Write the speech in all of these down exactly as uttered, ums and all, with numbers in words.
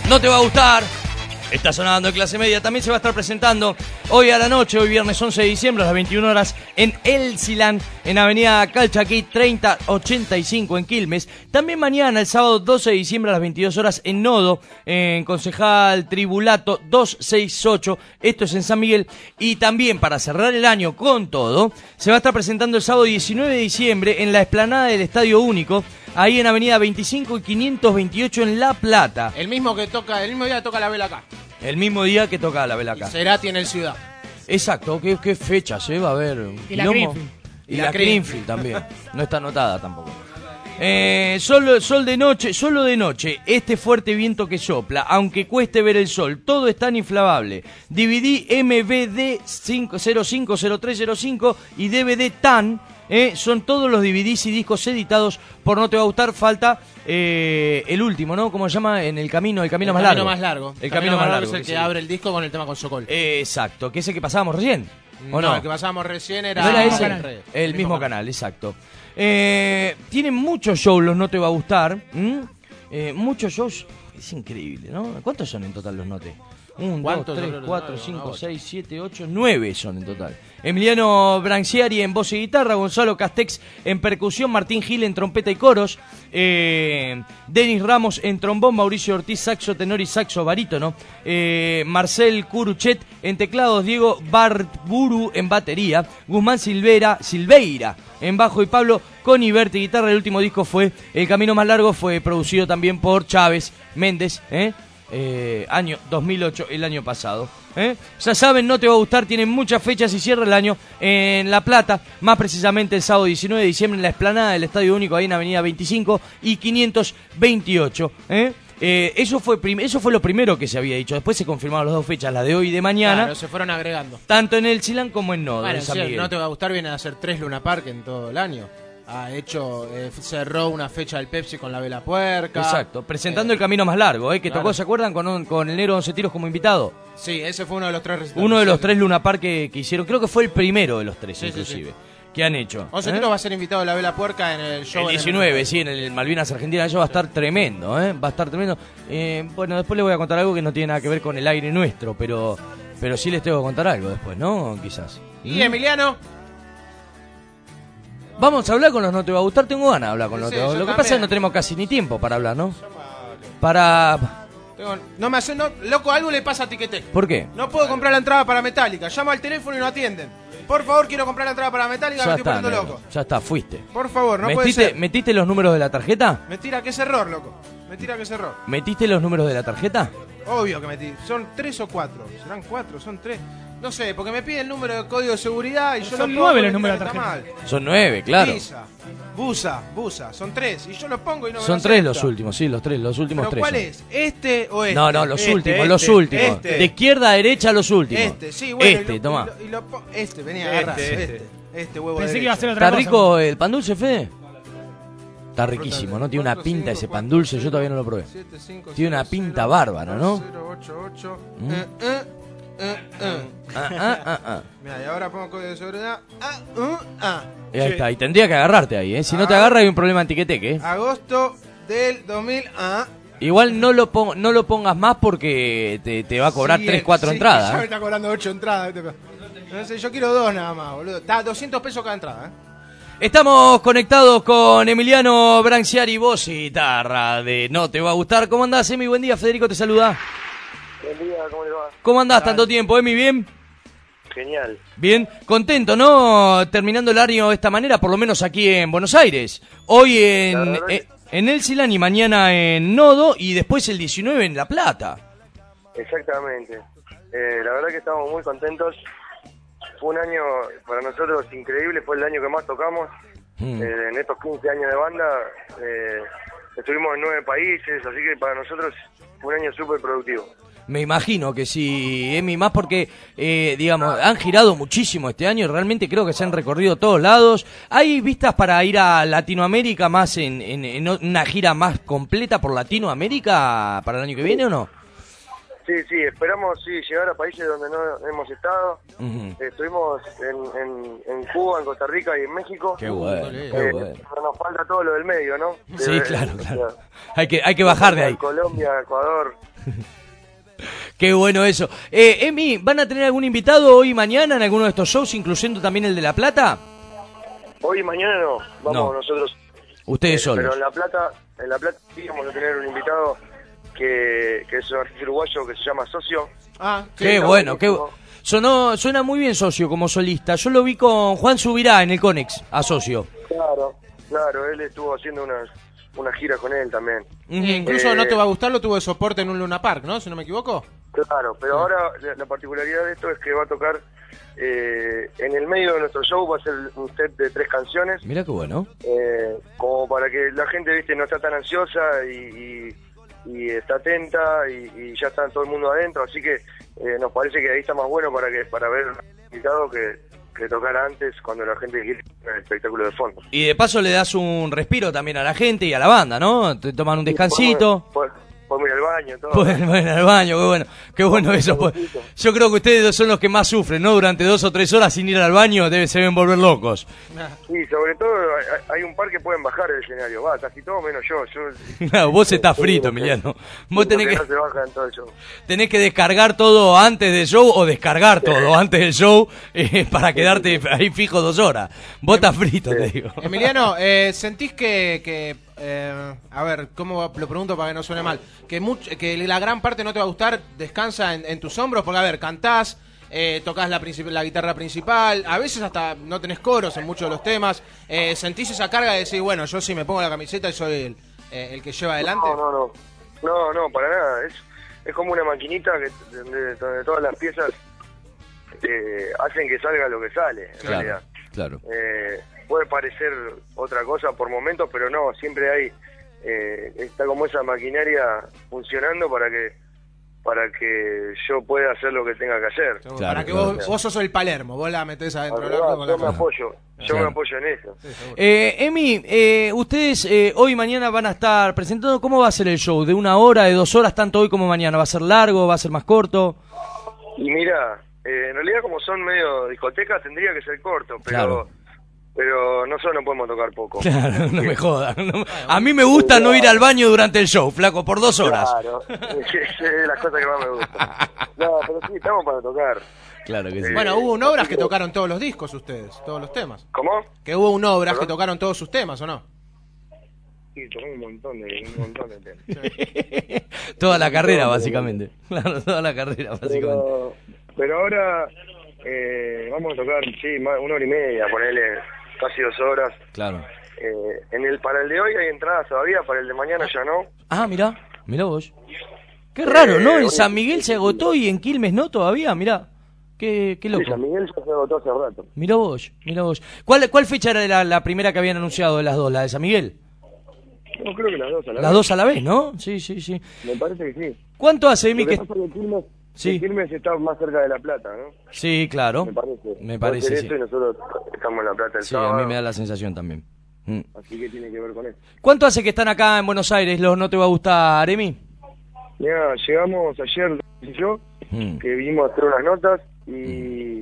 No te va a gustar. Está sonando en Clase Media. También se va a estar presentando hoy a la noche, hoy viernes once de diciembre, a las veintiuna horas, en El Silán, en Avenida Calchaquí treinta ochenta y cinco en Quilmes. También mañana, el sábado doce de diciembre, a las veintidós horas, en Nodo, en Concejal Tribulato doscientos sesenta y ocho. Esto es en San Miguel. Y también, para cerrar el año con todo, se va a estar presentando el sábado diecinueve de diciembre en la explanada del Estadio Único, ahí en Avenida veinticinco y quinientos veintiocho en La Plata. El mismo que toca, el mismo día que toca la vela acá. El mismo día que toca la vela acá. Y Cerati en el Ciudad. Exacto, ¿qué, qué fechas eh? Va a haber? Y la Greenfield. Y, y la, la Greenfield también. No está anotada tampoco. Eh, sol, sol de noche, solo de noche, este fuerte viento que sopla, aunque cueste ver el sol, todo es tan inflamable. D V D M V D cero cinco cero tres cero cinco y D V D T A N. Eh, son todos los D V Ds y discos editados por No Te Va a Gustar. Falta eh, el último, ¿no? ¿Cómo se llama? En el camino, el camino el más camino largo. más largo. El, el camino, camino más largo. Es el que, que abre el disco con el tema con Sokol. Eh, exacto, que es el que pasábamos recién. ¿O no? No, el que pasábamos recién era, ¿No era el, ese? canal. el, el mismo, mismo canal, canal, exacto. Eh, tienen muchos shows, los No Te Va a Gustar. ¿Mm? Eh, muchos shows, es increíble, ¿no? ¿Cuántos son en total los Note? Un, dos, tres, cuatro, cinco, seis, siete, ocho, nueve son en total. Emiliano Branciari en voz y guitarra, Gonzalo Castex en percusión, Martín Gil en trompeta y coros, eh, Denis Ramos en trombón, Mauricio Ortiz saxo tenor y saxo barítono, eh, Marcel Curuchet en teclados, Diego Barburu en batería, Guzmán Silveira, Silveira en bajo y Pablo Coniverti guitarra. El último disco fue El Camino Más Largo, fue producido también por Chávez Méndez, ¿eh? Eh, año dos mil ocho, el año pasado. ¿eh? Ya saben, No Te Va a Gustar, tienen muchas fechas y cierra el año en La Plata, más precisamente el sábado diecinueve de diciembre en la explanada del Estadio Único, ahí en Avenida veinticinco y quinientos veintiocho. ¿eh? Eh, eso fue prim- eso fue lo primero que se había dicho. Después se confirmaron las dos fechas, la de hoy y de mañana. Claro, se fueron agregando. Tanto en el Silán como en Nodo. Bueno, en San sí, Miguel. No Te Va a Gustar viene a hacer tres Luna Park en todo el año. Ha hecho, eh, cerró una fecha del Pepsi con la Vela Puerca. Exacto, presentando eh, El Camino Más Largo, eh, que claro. tocó, ¿se acuerdan? Con, un, con el Negro once Tiros como invitado. Sí, ese fue uno de los tres recitales. Uno de los tres Luna Park que, que hicieron, creo que fue el primero de los tres, sí, inclusive, sí, sí. que han hecho. once ¿eh? Tiros va a ser invitado de la Vela Puerca en el show. El diecinueve, en el... sí, en el Malvinas Argentina, eso va a estar tremendo, ¿eh? Va a estar tremendo. Eh, bueno, después les voy a contar algo que no tiene nada que ver con el aire nuestro, pero, pero sí les tengo que contar algo después, ¿no? Quizás. ¿Y Emiliano? Vamos a hablar con los No Te Va a Gustar, tengo ganas de hablar con sí, los sí, No Te Va a Gustar. Lo que también. pasa es que no tenemos casi ni tiempo para hablar, ¿no? Para... Tengo... No me hace... No... Loco, algo le pasa a Tiquete. ¿Por qué? No puedo comprar la entrada para Metallica. Llamo al teléfono y no atienden. Por favor, quiero comprar la entrada para Metallica, Ya me estoy está, poniendo negro. loco. Ya está, fuiste. Por favor, no puede ¿Metiste, ser. ¿Metiste los números de la tarjeta? Mentira, que es error, loco. Mentira, que es error. ¿Metiste los números de la tarjeta? Obvio que metí. ¿Son tres o cuatro? ¿Serán cuatro? ¿Son tres? No sé, porque me piden el número de código de seguridad y yo son lo pongo nueve y los me números de queda la que tarjeta. está mal. Son nueve, claro. Visa, Busa, Busa, son tres. Y yo los pongo y no me Son los tres acepta. los últimos, sí, los tres, los últimos ¿Pero tres. cuál son. es? ¿Este o este? No, no, los Este, últimos, este, los últimos. Este. De izquierda a derecha, los últimos. Este, sí, bueno. Este, y lo, tomá. y lo- y lo po- este, vení, Este, agarra. Este, este. este, este huevo Pensé derecho. que iba a ser otra ¿Está cosa. rico el pan dulce, Fede? Está riquísimo, ¿no? Tiene una pinta ese pan dulce, yo todavía no lo probé. siete, cinco, Tiene una cero, pinta cero, bárbara, ¿no? cero, ocho, ocho, Mm. eh, eh, eh, eh. Ah, ah, ah, ah. Mira, y ahora pongo código de seguridad. Ah, uh, ah. Y ahí Che, está, y tendría que agarrarte ahí, ¿eh? Si no te Ah. agarra hay un problema en tiqueteque, ¿eh? Agosto del dos mil. Ah. Igual no lo, pon- no lo pongas más porque te, te va a cobrar Sí, tres, eh, cuatro sí, entradas. Ya me ¿eh? está cobrando ocho entradas. ¿viste? No sé, yo quiero dos nada más, boludo. Está doscientos pesos cada entrada, ¿eh? Estamos conectados con Emiliano Branciari, voz y guitarra de No Te Va a Gustar. ¿Cómo andás, Emi? Buen día, Federico te saluda. Buen día, ¿cómo le va? ¿Cómo andás? Ah, ¿Tanto tiempo, Emi? ¿Bien? Genial. Bien, contento, ¿no? Terminando el año de esta manera, por lo menos aquí en Buenos Aires. Hoy en, La verdad en, en El Silán y mañana en Nodo y después el diecinueve en La Plata. Exactamente. Eh, la verdad que estamos muy contentos. Fue un año para nosotros increíble, fue el año que más tocamos. Mm. Eh, en estos quince años de banda eh, estuvimos en nueve países, así que para nosotros fue un año súper productivo. Me imagino que sí, Emi, más porque, eh, digamos, han girado muchísimo este año y realmente creo que se han recorrido todos lados. ¿Hay vistas para ir a Latinoamérica más en, en, en una gira más completa por Latinoamérica para el año que viene o no? Sí, sí, esperamos sí, llegar a países donde no hemos estado. Uh-huh. Eh, estuvimos en, en, en Cuba, en Costa Rica y en México. Qué bueno, Eh, qué Eh, bueno. pero nos falta todo lo del medio, ¿no? Sí, Eh, claro, o claro. sea, Hay que, hay que bajar de ahí. Colombia, Ecuador, Qué bueno eso. Eh, Emi, ¿van a tener algún invitado hoy y mañana en alguno de estos shows, incluyendo también el de La Plata? Hoy y mañana no, vamos No. nosotros. Ustedes eh, solos. Pero en La Plata, en La Plata sí vamos a tener un invitado que, que es un artista uruguayo que se llama Socio. Ah, sí, Qué está bueno, qué buenísimo. sonó, suena muy bien Socio como solista. Yo lo vi con Juan Subirá en el Conex, a Socio. Claro, claro, él estuvo haciendo unas una gira con él también. E incluso Eh, No Te Va a Gustar lo tuvo de soporte en un Luna Park, ¿no? Si no me equivoco. Claro, pero Sí. ahora la, la particularidad de esto es que va a tocar eh, en el medio de nuestro show, va a ser un set de tres canciones, Mira qué bueno. eh, como para que la gente, viste, no está tan ansiosa y, y, y está atenta y, y ya está todo el mundo adentro, así que eh, nos parece que ahí está más bueno para que para ver un invitado que, que tocar antes cuando la gente quiere el espectáculo de fondo. Y de paso le das un respiro también a la gente y a la banda, ¿no? Te toman un descansito. Podemos, podemos ir al baño, todo. Pueden ir al baño, qué bueno, qué bueno eso. Pues. Yo creo que ustedes son los que más sufren, ¿no? Durante dos o tres horas sin ir al baño debe, se deben volver locos. Sí, sobre todo hay, hay un par que pueden bajar del escenario, va, casi todo menos yo. yo Claro, vos estás frito, Emiliano. Vos tenés que, no se baja en todo el show. tenés que descargar todo antes del show o descargar todo antes del show eh, para quedarte ahí fijo dos horas. Vos estás frito, te digo. Emiliano, eh, ¿sentís que, que eh, a ver, cómo lo pregunto para que no suene mal, que, much, que la gran parte No Te Va a Gustar descansa en, en tus hombros? Porque, a ver, cantás, eh, tocas la, la guitarra principal, a veces hasta no tenés coros en muchos de los temas. Eh, ¿Sentís esa carga de decir, bueno, yo sí me pongo la camiseta y soy el, eh, el que lleva adelante? No, no, no, no, no, para nada. Es, es como una maquinita que donde, donde todas las piezas eh, hacen que salga lo que sale, en Claro, realidad. claro. Eh, puede parecer otra cosa por momentos, pero no, siempre hay, eh, está como esa maquinaria funcionando para que para que yo pueda hacer lo que tenga que hacer. Claro, Claro, para que claro. vos, vos sos el Palermo, vos la metés adentro del Verdad, arco con la yo me cara. apoyo, yo Claro. me apoyo en eso. Sí, seguro. Eh, Emi, eh, ustedes eh, hoy y mañana van a estar presentando. ¿Cómo va a ser el show? ¿De una hora, de dos horas, tanto hoy como mañana? ¿Va a ser largo? ¿Va a ser más corto? Y mira, eh, en realidad como son medio discotecas tendría que ser corto, pero Claro. pero nosotros no podemos tocar poco. Claro, no me jodas. no- a mí me gusta no ir al baño durante el show, flaco, por dos horas. Claro, es de las cosas que más me gustan. No, pero sí, estamos para tocar. Claro que sí. Bueno, hubo un Obras que tocaron todos los discos ustedes, todos los temas. ¿Cómo? Que hubo un Obras que ¿Perdón? tocaron todos sus temas, ¿o no? Sí, tocamos un montón de, un montón de temas. Toda la carrera, básicamente. Claro, toda la carrera, básicamente. Pero, pero ahora eh, vamos a tocar, sí, más, una hora y media, ponerle casi dos horas. Claro. Eh, en el Para el de hoy hay entradas todavía, para el de mañana ya no. Ah, mirá, mirá vos. Qué raro, ¿no? En Eh, San Miguel se agotó y en Quilmes no todavía, mirá. Qué, qué Sí, San loco. Miguel ya se agotó hace rato. Mirá vos, mirá vos. ¿Cuál, cuál fecha era la, la primera que habían anunciado de las dos? ¿La de San Miguel? No, creo que las dos a la Las vez. dos a la vez, ¿no? Sí, sí, sí. Me parece que sí. ¿Cuánto hace, Emi? Lo que Que... pasa es que Quilmes, Sí. que Quilmes está más cerca de La Plata, ¿no? Sí, claro. Me parece. Me Puede parece, ser sí. eso y nosotros estamos en La Plata el Sí, a sábado. mí me da la sensación también. Mm. Así que tiene que ver con eso. ¿Cuánto hace que están acá en Buenos Aires? ¿Los No Te Va a Gustar, Emi? Mira, llegamos ayer y yo, Mm. que vinimos a hacer unas notas y,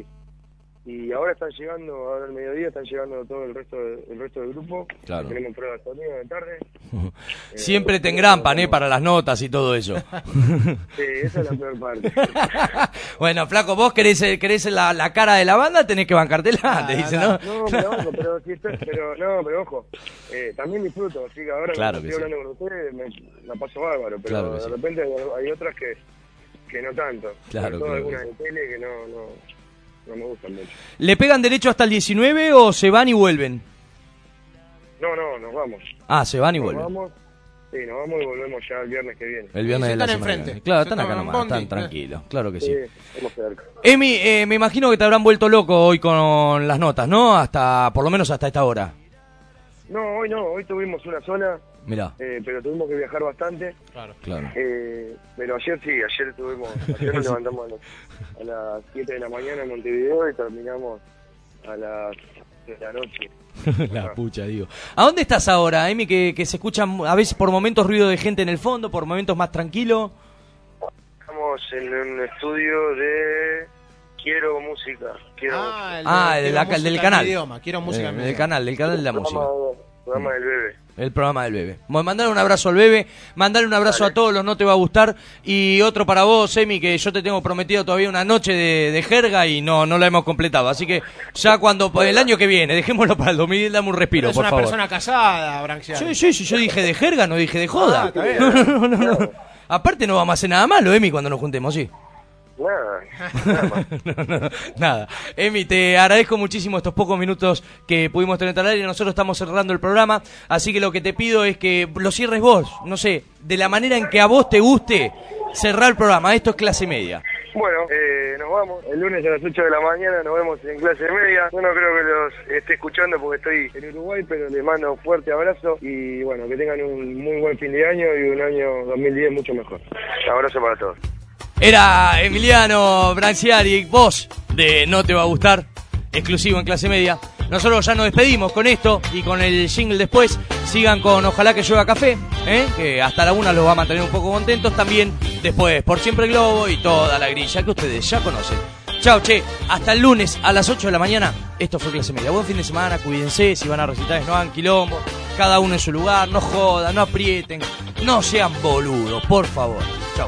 y ahora están llegando, ahora al mediodía están llegando todo el resto de- el resto del grupo. Claro. Tenemos pruebas de sonido de tarde. Siempre te engrampan, ¿eh? Para las notas y todo eso. Sí, esa es la peor parte. Bueno, flaco, vos querés, querés la, la cara de la banda, tenés que bancártela, te dicen, ¿no? No, pero ojo, pero, si está- pero, no, pero ojo, eh, también disfruto, así que ahora Claro que que estoy sí. hablando con ustedes me la paso bárbaro, pero Claro que de sí. repente hay, hay otras que, que no tanto. Claro, Sobre todo claro que algunas de tele que no, no, no me gustan mucho. ¿Le pegan derecho hasta el diecinueve o se van y vuelven? No, no, nos vamos. Ah, se van y Nos vuelven. vamos, sí, nos vamos y volvemos ya el viernes que viene. El viernes Y de se la están semana. enfrente. Claro, Se están acá toman un nomás, bondi, están eh. tranquilos, claro que sí. Sí, estamos cerca. Emi, eh, me imagino que te habrán vuelto loco hoy con las notas, ¿no? Hasta, por lo menos hasta esta hora. No, hoy no, hoy tuvimos una sola, Mirá, eh, pero tuvimos que viajar bastante. Claro. claro. Eh, pero ayer sí, ayer tuvimos, ayer nos levantamos a, los- a las siete de la mañana en Montevideo y terminamos a las de la noche. La pucha, digo. ¿A dónde estás ahora, Emi? Que, que se escuchan a veces por momentos ruido de gente en el fondo, por momentos más tranquilo. Estamos en un estudio de Quiero Música. Quiero Ah, el, Ah, de, el de quiero la- el música del en canal. mi idioma, quiero música Eh, en mi del idioma. canal, del canal de la música. programa, programa del bebé. el programa del Bebe. Mandale un abrazo al Bebe, mandale un abrazo Dale. a todos los No Te Va a Gustar, y otro para vos, Emi, que yo te tengo prometido todavía una noche de, de jerga y no no la hemos completado, así que ya cuando el año que viene, dejémoslo para el dos mil, dame un respiro, por favor. Es una persona casada, Branchiani. Sí, sí, sí, yo dije de jerga, no dije de joda. Ah, está bien. no, no, no, no. Aparte no vamos a hacer nada malo, Emi, cuando nos juntemos, ¿sí? Nada, nada, no, no, nada. Emi, te agradezco muchísimo estos pocos minutos que pudimos tener al aire. Nosotros estamos cerrando el programa, así que lo que te pido es que lo cierres vos, no sé, de la manera en que a vos te guste cerrar el programa. Esto es Clase Media. Bueno, eh, nos vamos el lunes a las ocho de la mañana, nos vemos en Clase Media. Yo no creo que los esté escuchando porque estoy en Uruguay, pero les mando un fuerte abrazo y bueno, que tengan un muy buen fin de año y un año dos mil diez mucho mejor. Un abrazo para todos. Era Emiliano Branchiani, voz de No Te Va a Gustar, exclusivo en Clase Media. Nosotros ya nos despedimos con esto y con el jingle después. Sigan con Ojalá que llueva café, ¿eh? Que hasta la una los va a mantener un poco contentos. También después Por Siempre Globo y toda la grilla que ustedes ya conocen. Chao, che, hasta el lunes a las ocho de la mañana. Esto fue Clase Media. Buen fin de semana, cuídense, si van a recitales no hagan quilombo, cada uno en su lugar, no jodan, no aprieten, no sean boludos, por favor. Chao.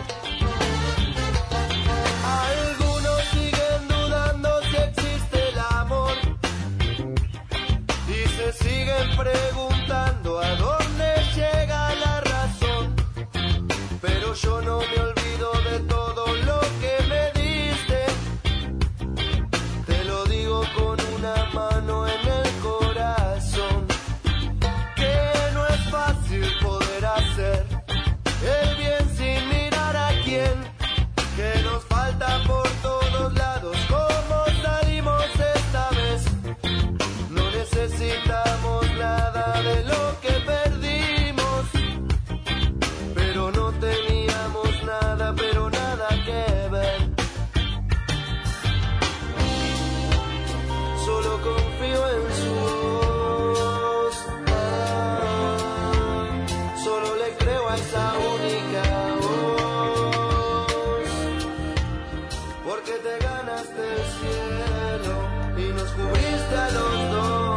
Siguen preguntando a dónde llega la razón, pero yo no me olvido de todo lo que me diste. Te lo digo con una mano en el corazón, que no es fácil poder hacer el bien sin mirar a quién, que nos falta por todos lados. ¿Cómo salimos esta vez? No necesitamos nada de lo que perdimos, pero no teníamos nada, pero nada que ver. Solo confío en su voz, ah, solo le creo a esa única voz, porque te ganaste el cielo y nos cubriste a los dos.